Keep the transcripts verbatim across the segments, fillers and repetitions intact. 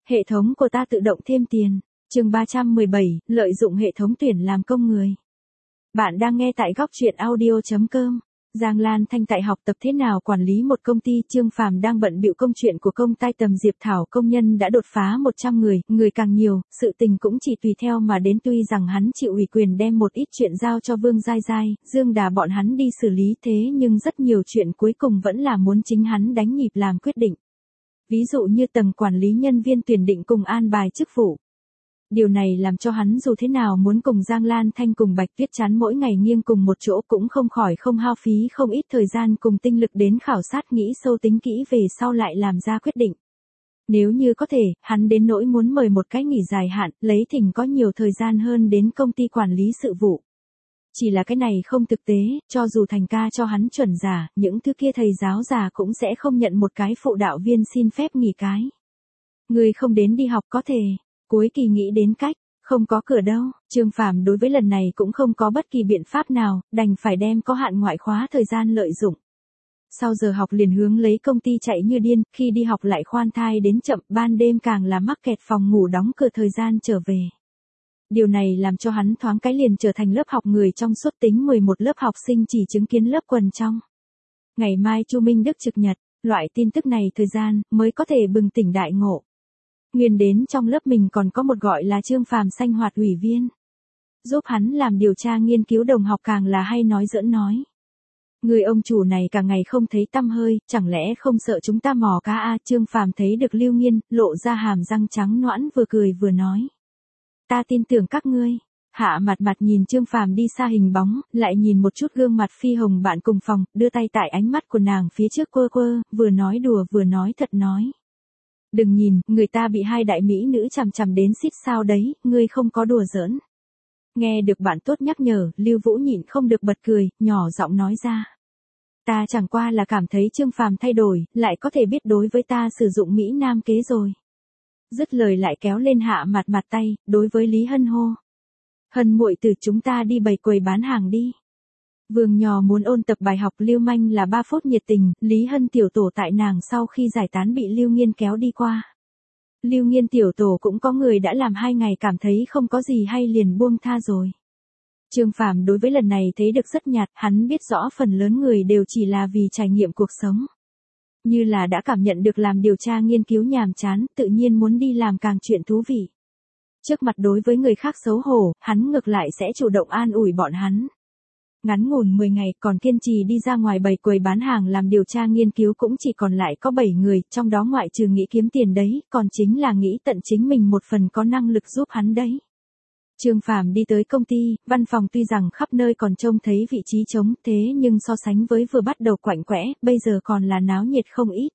Hệ thống của ta tự động thêm tiền. Chương ba trăm mười bảy, lợi dụng hệ thống tuyển làm công người. Bạn đang nghe tại góc truyện audio chấm com. Giang Lan Thanh tại học tập thế nào quản lý một công ty. Trương Phàm đang bận bịu công chuyện của công ty tầm Diệp Thảo. Công nhân đã đột phá một trăm người, người càng nhiều, sự tình cũng chỉ tùy theo mà đến. Tuy rằng hắn chịu ủy quyền đem một ít chuyện giao cho Vương Giai Giai, Dương Đà bọn hắn đi xử lý, thế nhưng rất nhiều chuyện cuối cùng vẫn là muốn chính hắn đánh nhịp làm quyết định. Ví dụ như tầng quản lý nhân viên tuyển định cùng an bài chức vụ. Điều này làm cho hắn dù thế nào muốn cùng Giang Lan Thanh cùng Bạch Tuyết Chán mỗi ngày nghiêng cùng một chỗ cũng không khỏi không hao phí không ít thời gian cùng tinh lực đến khảo sát nghĩ sâu tính kỹ về sau lại làm ra quyết định. Nếu như có thể, hắn đến nỗi muốn mời một cái nghỉ dài hạn, lấy thỉnh có nhiều thời gian hơn đến công ty quản lý sự vụ. Chỉ là cái này không thực tế, cho dù thành ca cho hắn chuẩn giả, những thứ kia thầy giáo già cũng sẽ không nhận một cái phụ đạo viên xin phép nghỉ cái. Người không đến đi học có thể. Cuối kỳ nghĩ đến cách, không có cửa đâu. Trương Phàm đối với lần này cũng không có bất kỳ biện pháp nào, đành phải đem có hạn ngoại khóa thời gian lợi dụng. Sau giờ học liền hướng lấy công ty chạy như điên, khi đi học lại khoan thai đến chậm, ban đêm càng là mắc kẹt phòng ngủ đóng cửa thời gian trở về. Điều này làm cho hắn thoáng cái liền trở thành lớp học người trong suốt tính mười một lớp học sinh chỉ chứng kiến lớp quần trong. Ngày mai Chu Minh Đức trực nhật, loại tin tức này thời gian mới có thể bừng tỉnh đại ngộ. Nguyên đến trong lớp mình còn có một gọi là Trương Phàm sanh hoạt ủy viên. Giúp hắn làm điều tra nghiên cứu đồng học càng là hay nói giỡn nói. Người ông chủ này cả ngày không thấy tăm hơi, chẳng lẽ không sợ chúng ta mò cá a? Trương Phàm thấy được Lưu Nghiên, lộ ra hàm răng trắng nõn vừa cười vừa nói. Ta tin tưởng các ngươi. Hạ mặt mặt nhìn Trương Phàm đi xa hình bóng, lại nhìn một chút gương mặt phi hồng bạn cùng phòng, đưa tay tại ánh mắt của nàng phía trước quơ quơ, vừa nói đùa vừa nói thật nói. Đừng nhìn, người ta bị hai đại mỹ nữ chằm chằm đến xít sao đấy, ngươi không có đùa giỡn. Nghe được bạn tốt nhắc nhở, Lưu Vũ nhịn không được bật cười, nhỏ giọng nói ra. Ta chẳng qua là cảm thấy Trương Phàm thay đổi, lại có thể biết đối với ta sử dụng Mỹ Nam kế rồi. Dứt lời lại kéo lên Hạ mặt mặt tay, đối với Lý Hân hô. Hân muội từ chúng ta đi bày quầy bán hàng đi. Vương Nhò muốn ôn tập bài học Lưu Manh là ba phút nhiệt tình, Lý Hân tiểu tổ tại nàng sau khi giải tán bị Lưu Nghiên kéo đi qua. Lưu Nghiên tiểu tổ cũng có người đã làm hai ngày cảm thấy không có gì hay liền buông tha rồi. Trương Phàm đối với lần này thấy được rất nhạt, hắn biết rõ phần lớn người đều chỉ là vì trải nghiệm cuộc sống. Như là đã cảm nhận được làm điều tra nghiên cứu nhàm chán, tự nhiên muốn đi làm càng chuyện thú vị. Trước mặt đối với người khác xấu hổ, hắn ngược lại sẽ chủ động an ủi bọn hắn. Ngắn ngủn mười ngày còn kiên trì đi ra ngoài bày quầy bán hàng làm điều tra nghiên cứu cũng chỉ còn lại có bảy người, trong đó ngoại trừ nghĩ kiếm tiền đấy, còn chính là nghĩ tận chính mình một phần có năng lực giúp hắn đấy. Trương Phàm đi tới công ty, văn phòng tuy rằng khắp nơi còn trông thấy vị trí trống, thế nhưng so sánh với vừa bắt đầu quạnh quẽ, bây giờ còn là náo nhiệt không ít.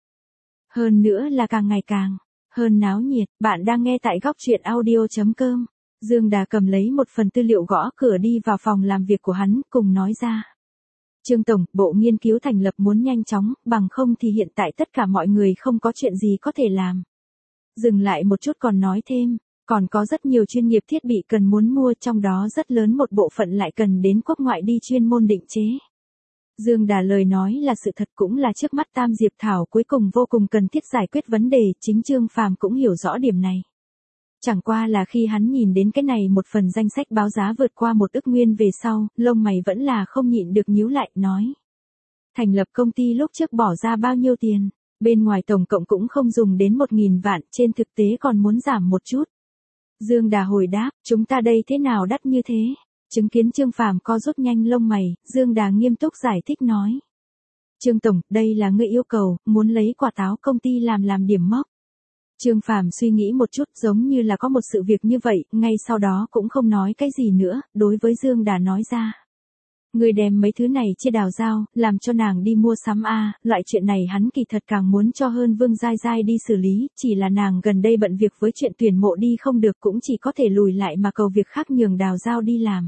Hơn nữa là càng ngày càng hơn náo nhiệt. Bạn đang nghe tại góc truyện audio chấm com. Dương Đà cầm lấy một phần tư liệu gõ cửa đi vào phòng làm việc của hắn, cùng nói ra. Trương Tổng, bộ nghiên cứu thành lập muốn nhanh chóng, bằng không thì hiện tại tất cả mọi người không có chuyện gì có thể làm. Dừng lại một chút còn nói thêm, còn có rất nhiều chuyên nghiệp thiết bị cần muốn mua, trong đó rất lớn một bộ phận lại cần đến quốc ngoại đi chuyên môn định chế. Dương Đà lời nói là sự thật, cũng là trước mắt Tam Diệp Thảo cuối cùng vô cùng cần thiết giải quyết vấn đề, chính Trương Phàm cũng hiểu rõ điểm này. Chẳng qua là khi hắn nhìn đến cái này một phần danh sách báo giá vượt qua một ức nguyên về sau, lông mày vẫn là không nhịn được nhíu lại, nói. Thành lập công ty lúc trước bỏ ra bao nhiêu tiền, bên ngoài tổng cộng cũng không dùng đến một nghìn vạn, trên thực tế còn muốn giảm một chút. Dương Đà hồi đáp, chúng ta đây thế nào đắt như thế? Chứng kiến Trương Phàm co rút nhanh lông mày, Dương Đà nghiêm túc giải thích nói. Trương Tổng, đây là ngươi yêu cầu, muốn lấy quả táo công ty làm làm điểm mốc. Trương Phàm suy nghĩ một chút, giống như là có một sự việc như vậy, ngay sau đó cũng không nói cái gì nữa, đối với Dương Đà nói ra. Người đem mấy thứ này chia đào giao, làm cho nàng đi mua sắm a, loại chuyện này hắn kỳ thật càng muốn cho hơn Vương Giai Giai đi xử lý, chỉ là nàng gần đây bận việc với chuyện tuyển mộ đi không được, cũng chỉ có thể lùi lại mà cầu việc khác nhường đào giao đi làm.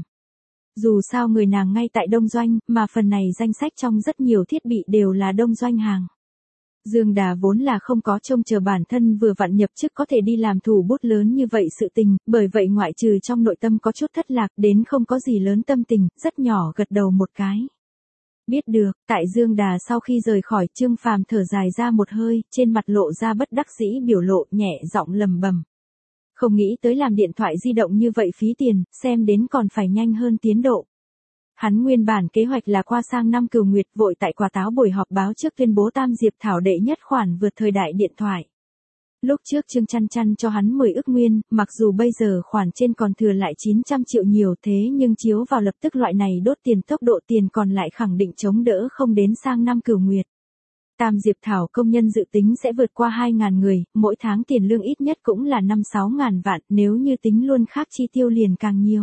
Dù sao người nàng ngay tại Đông Doanh, mà phần này danh sách trong rất nhiều thiết bị đều là Đông Doanh hàng. Dương Đà vốn là không có trông chờ bản thân vừa vặn nhập chức có thể đi làm thủ bút lớn như vậy sự tình, bởi vậy ngoại trừ trong nội tâm có chút thất lạc đến không có gì lớn tâm tình, rất nhỏ gật đầu một cái. Biết được, tại Dương Đà sau khi rời khỏi, Trương Phàm thở dài ra một hơi, trên mặt lộ ra bất đắc dĩ biểu lộ, nhẹ giọng lầm bầm. Không nghĩ tới làm điện thoại di động như vậy phí tiền, xem đến còn phải nhanh hơn tiến độ. Hắn nguyên bản kế hoạch là qua sang năm Cửu Nguyệt, vội tại quả táo buổi họp báo trước tuyên bố Tam Diệp Thảo đệ nhất khoản vượt thời đại điện thoại. Lúc trước Trương Chăn Chăn cho hắn mười ức nguyên, mặc dù bây giờ khoản trên còn thừa lại chín trăm triệu nhiều, thế nhưng chiếu vào lập tức loại này đốt tiền tốc độ tiền còn lại khẳng định chống đỡ không đến sang năm Cửu Nguyệt. Tam Diệp Thảo công nhân dự tính sẽ vượt qua hai nghìn người, mỗi tháng tiền lương ít nhất cũng là năm sáu nghìn vạn, nếu như tính luôn khác chi tiêu liền càng nhiều.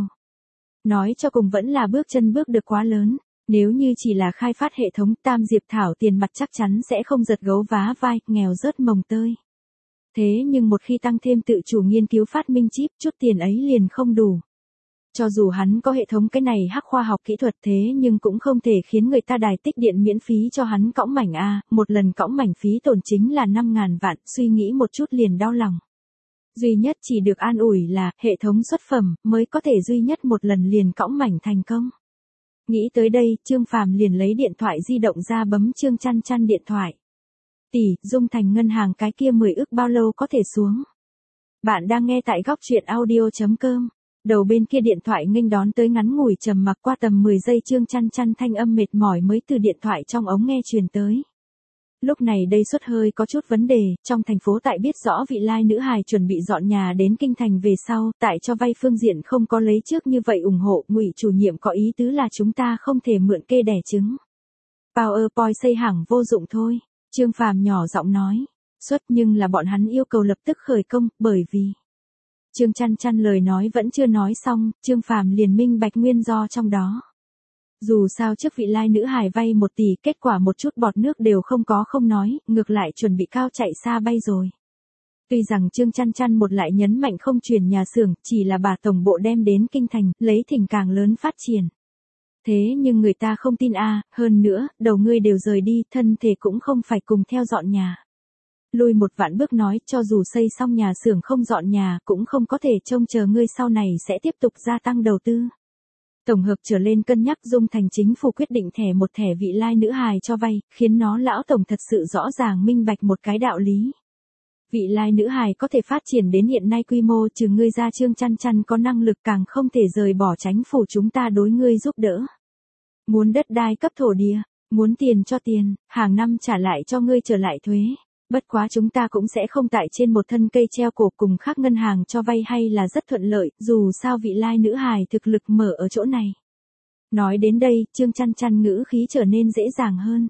Nói cho cùng vẫn là bước chân bước được quá lớn, nếu như chỉ là khai phát hệ thống, Tam Diệp Thảo tiền mặt chắc chắn sẽ không giật gấu vá vai, nghèo rớt mồng tơi. Thế nhưng một khi tăng thêm tự chủ nghiên cứu phát minh chip, chút tiền ấy liền không đủ. Cho dù hắn có hệ thống cái này hắc khoa học kỹ thuật, thế nhưng cũng không thể khiến người ta đài tích điện miễn phí cho hắn cõng mảnh A, một lần cõng mảnh phí tổn chính là năm nghìn vạn, suy nghĩ một chút liền đau lòng. Duy nhất chỉ được an ủi là, hệ thống xuất phẩm, mới có thể duy nhất một lần liền cõng mảnh thành công. Nghĩ tới đây, Trương Phàm liền lấy điện thoại di động ra bấm Trương Chăn Chăn điện thoại. Tỷ, Dung Thành ngân hàng cái kia mười ức bao lâu có thể xuống? Bạn đang nghe tại góc truyện audio chấm com. Đầu bên kia điện thoại nghênh đón tới ngắn ngủi trầm mặc qua tầm mười giây, Trương Chăn Chăn thanh âm mệt mỏi mới từ điện thoại trong ống nghe truyền tới. Lúc này đây suất hơi có chút vấn đề, trong thành phố tại biết rõ vị lai nữ hài chuẩn bị dọn nhà đến kinh thành về sau, tại cho vay phương diện không có lấy trước như vậy ủng hộ, Ngụy chủ nhiệm có ý tứ là chúng ta không thể mượn kê đẻ trứng. PowerPoint xây hẳn vô dụng thôi, Trương Phàm nhỏ giọng nói, suất nhưng là bọn hắn yêu cầu lập tức khởi công, bởi vì... Trương Chăn Chăn lời nói vẫn chưa nói xong, Trương Phàm liền minh bạch nguyên do trong đó. Dù sao trước vị lai nữ hài vay một tỷ, kết quả một chút bọt nước đều không có không nói, ngược lại chuẩn bị cao chạy xa bay rồi. Tuy rằng Trương Chăn Chăn một lại nhấn mạnh không chuyển nhà xưởng, chỉ là bà tổng bộ đem đến kinh thành, lấy thỉnh càng lớn phát triển. Thế nhưng người ta không tin a, hơn nữa, đầu ngươi đều rời đi, thân thể cũng không phải cùng theo dọn nhà. Lùi một vạn bước nói, cho dù xây xong nhà xưởng không dọn nhà, cũng không có thể trông chờ ngươi sau này sẽ tiếp tục gia tăng đầu tư. Tổng hợp trở lên cân nhắc, Dung Thành chính phủ quyết định thẻ một thẻ vị lai nữ hài cho vay, khiến nó lão tổng thật sự rõ ràng minh bạch một cái đạo lý. Vị lai nữ hài có thể phát triển đến hiện nay quy mô, trừ ngươi ra Trương Chăn Chăn có năng lực càng không thể rời bỏ chính phủ chúng ta đối ngươi giúp đỡ. Muốn đất đai cấp thổ địa, muốn tiền cho tiền, hàng năm trả lại cho ngươi trở lại thuế. Bất quá chúng ta cũng sẽ không tại trên một thân cây treo cổ cùng khác ngân hàng cho vay hay là rất thuận lợi, dù sao vị lai nữ hài thực lực mở ở chỗ này. Nói đến đây, Trương Chăn Chăn ngữ khí trở nên dễ dàng hơn.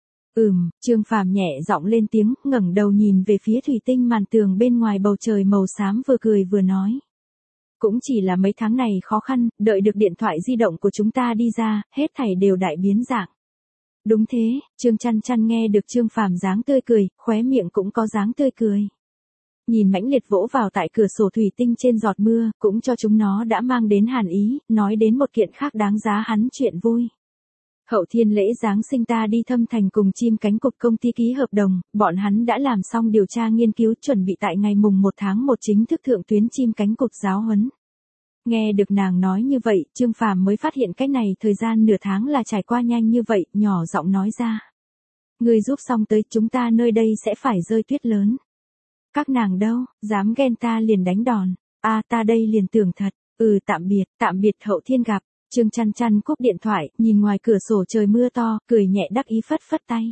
Ừm, Trương Phàm nhẹ giọng lên tiếng, ngẩng đầu nhìn về phía thủy tinh màn tường bên ngoài bầu trời màu xám, vừa cười vừa nói. Cũng chỉ là mấy tháng này khó khăn, đợi được điện thoại di động của chúng ta đi ra, hết thảy đều đại biến dạng. Đúng thế, Trương Chăn Chăn nghe được Trương Phàm dáng tươi cười, khóe miệng cũng có dáng tươi cười. Nhìn mãnh liệt vỗ vào tại cửa sổ thủy tinh trên giọt mưa, cũng cho chúng nó đã mang đến hàn ý, nói đến một kiện khác đáng giá hắn chuyện vui. Hậu thiên lễ Giáng sinh ta đi Thâm Thành cùng chim cánh cục công ty ký hợp đồng, bọn hắn đã làm xong điều tra nghiên cứu, chuẩn bị tại ngày mùng một tháng một chính thức thượng tuyến chim cánh cục giáo huấn. Nghe được nàng nói như vậy, Trương Phàm mới phát hiện cái này thời gian nửa tháng là trải qua nhanh như vậy, nhỏ giọng nói ra. Người giúp xong tới, chúng ta nơi đây sẽ phải rơi tuyết lớn. Các nàng đâu, dám ghen ta liền đánh đòn, a à, ta đây liền tưởng thật, ừ tạm biệt, tạm biệt hậu thiên gặp. Trương Chăn Chăn cúp điện thoại, nhìn ngoài cửa sổ trời mưa to, cười nhẹ đắc ý phất phất tay.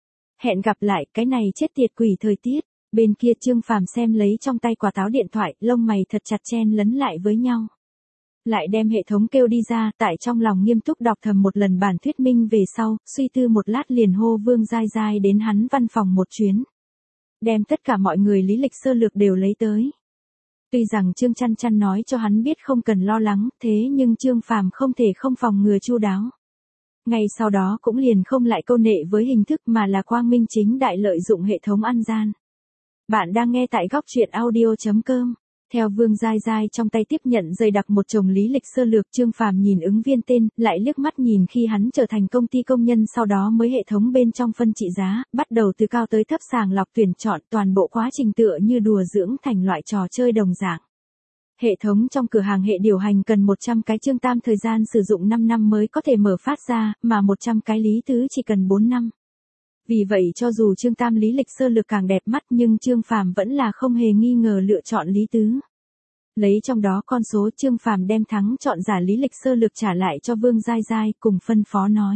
Hẹn gặp lại, cái này chết tiệt quỷ thời tiết. Bên kia Trương Phàm xem lấy trong tay quả táo điện thoại, lông mày thật chặt chen lấn lại với nhau. Lại đem hệ thống kêu đi ra, tại trong lòng nghiêm túc đọc thầm một lần bản thuyết minh về sau, suy tư một lát liền hô Vương Giai Giai đến hắn văn phòng một chuyến. Đem tất cả mọi người lý lịch sơ lược đều lấy tới. Tuy rằng Trương Chăn Chăn nói cho hắn biết không cần lo lắng, thế nhưng Trương Phàm không thể không phòng ngừa chu đáo. Ngay sau đó cũng liền không lại câu nệ với hình thức mà là quang minh chính đại lợi dụng hệ thống ăn gian. Bạn đang nghe tại góc truyện audio chấm com. Theo Vương Giai Giai trong tay tiếp nhận dày đặc một chồng lý lịch sơ lược, Trương Phàm nhìn ứng viên tên, lại liếc mắt nhìn khi hắn trở thành công ty công nhân, sau đó mới hệ thống bên trong phân trị giá, bắt đầu từ cao tới thấp sàng lọc tuyển chọn, toàn bộ quá trình tựa như đùa dưỡng thành loại trò chơi đồng dạng. Hệ thống trong cửa hàng hệ điều hành cần một trăm cái Trương Tam thời gian sử dụng năm năm mới có thể mở phát ra, mà một trăm cái Lý Tứ chỉ cần bốn năm. Vì vậy cho dù Trương Tam lý lịch sơ lược càng đẹp mắt nhưng Trương Phàm vẫn là không hề nghi ngờ lựa chọn Lý Tứ. Lấy trong đó con số, Trương Phàm đem thắng chọn giả lý lịch sơ lược trả lại cho Vương Giai Giai, cùng phân phó nói.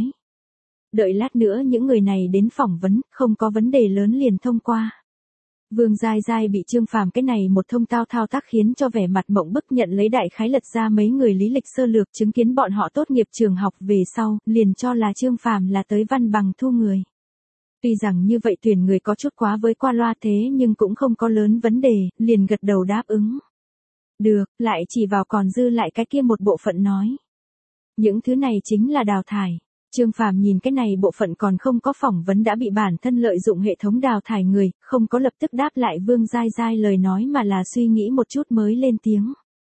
Đợi lát nữa những người này đến phỏng vấn, không có vấn đề lớn liền thông qua. Vương Giai Giai bị Trương Phàm cái này một thông tao thao tác khiến cho vẻ mặt mộng bức, nhận lấy đại khái lật ra mấy người lý lịch sơ lược, chứng kiến bọn họ tốt nghiệp trường học về sau, liền cho là Trương Phàm là tới văn bằng thu người. Tuy rằng như vậy tuyển người có chút quá với qua loa thế nhưng cũng không có lớn vấn đề, liền gật đầu đáp ứng. Được, lại chỉ vào còn dư lại cái kia một bộ phận nói. Những thứ này chính là đào thải. Trương Phàm nhìn cái này bộ phận còn không có phỏng vấn đã bị bản thân lợi dụng hệ thống đào thải người, không có lập tức đáp lại Vương Giai Giai lời nói mà là suy nghĩ một chút mới lên tiếng.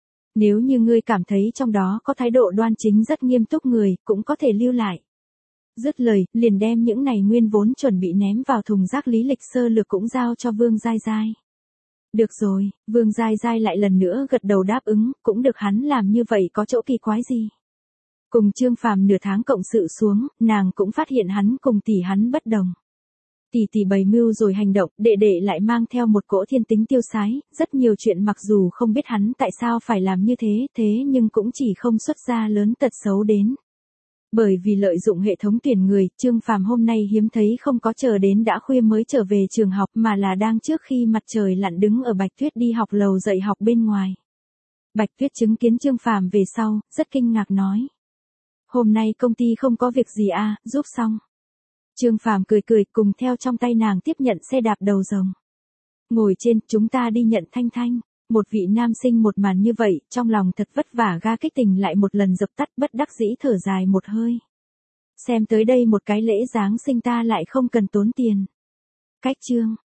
Nếu như ngươi cảm thấy trong đó có thái độ đoan chính rất nghiêm túc người, cũng có thể lưu lại. Dứt lời, liền đem những này nguyên vốn chuẩn bị ném vào thùng rác lý lịch sơ lược cũng giao cho Vương Giai Giai. Được rồi, Vương Giai Giai lại lần nữa gật đầu đáp ứng, cũng được, hắn làm như vậy có chỗ kỳ quái gì. Cùng Trương Phàm nửa tháng cộng sự xuống, nàng cũng phát hiện hắn cùng tỷ hắn bất đồng. Tỷ tỷ bày mưu rồi hành động, đệ đệ lại mang theo một cỗ thiên tính tiêu sái, rất nhiều chuyện mặc dù không biết hắn tại sao phải làm như thế, thế nhưng cũng chỉ không xuất ra lớn tật xấu đến. Bởi vì lợi dụng hệ thống tuyển người, Trương Phàm hôm nay hiếm thấy không có chờ đến đã khuya mới trở về trường học mà là đang trước khi mặt trời lặn đứng ở Bạch Tuyết đi học lầu dạy học bên ngoài. Bạch Tuyết chứng kiến Trương Phàm về sau, rất kinh ngạc nói. Hôm nay công ty không có việc gì à, giúp xong. Trương Phàm cười cười cùng theo trong tay nàng tiếp nhận xe đạp đầu rồng. Ngồi trên, chúng ta đi nhận Thanh Thanh. Một vị nam sinh một màn như vậy, trong lòng thật vất vả ga kích tình lại một lần dập tắt, bất đắc dĩ thở dài một hơi. Xem tới đây một cái lễ Giáng sinh ta lại không cần tốn tiền. Cách chương.